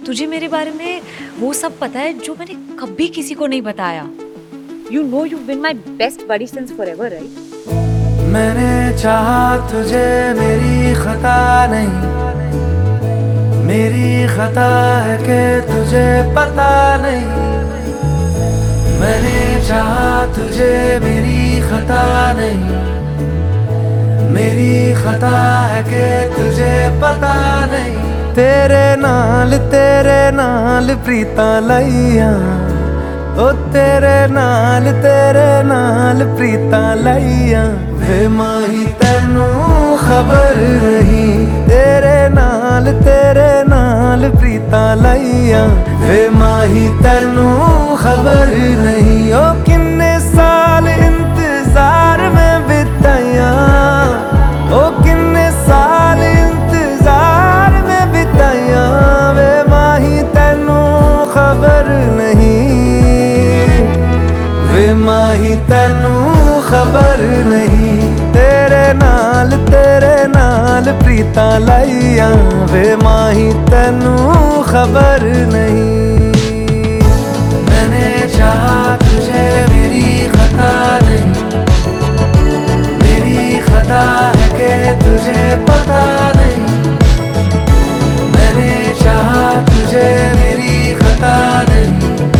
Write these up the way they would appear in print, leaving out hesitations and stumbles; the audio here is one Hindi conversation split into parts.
तुझे मेरे बारे में वो सब पता है जो मैंने कभी किसी को नहीं बताया। You know you've been my best buddy since forever, right? मैंने चाहा तुझे, मेरी खता नहीं, मेरी खता है कि तुझे पता नहीं। मैंने चाहा तुझे, मेरी खता नहीं, मेरी खता है कि तुझे पता नहीं। तेरे नाल प्रीता लाइया, ओ तेरे नाल प्रीता लाइया। वे माही तैनू खबर नहीं, तेरे नाल प्रीता लाइया। वे माही तैनू खबर नहीं, ओ किन्ने साल इंतजार में बिताया, ओ किन्ने साल इंतजार में बिताया। वे माही तैनू खबर नहीं, वे माही तैनू खबर नहीं। तेरे नाल प्रीता लाइया, वे माही तैनू खबर नहीं। मैंने चाहा तुझे, मेरी खता नहीं, मेरी खता है कि तुझे पता नहीं। मैंने चाहा तुझे, मेरी खता नहीं,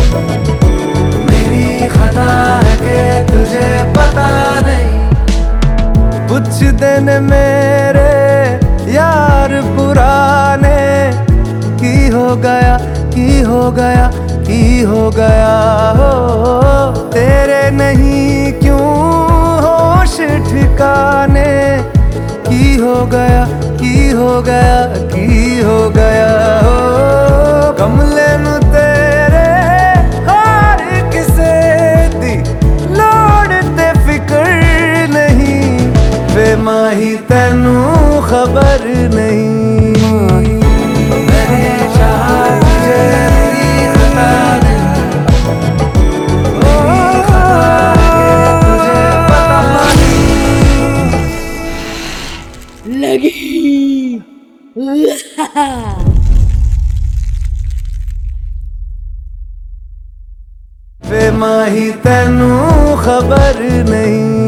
मेरी खता है कि तुझे पता नहीं। कुछ दिन मेरे यार पुराने की हो गया, की हो गया, की हो गया हो। तेरे नहीं क्यों होश ठिकाने, की हो गया, की हो गया, की हो गया हो। कमले नू तेरे हार किसे दी लोड़ ते फिक्र नहीं। वे माही तैनू खबर नहीं। मैंने चाहा तुझे, मेरी खता नहीं, मेरी खता है कि तुझे पता नहीं। लगी। वे माही तैनू खबर नहीं।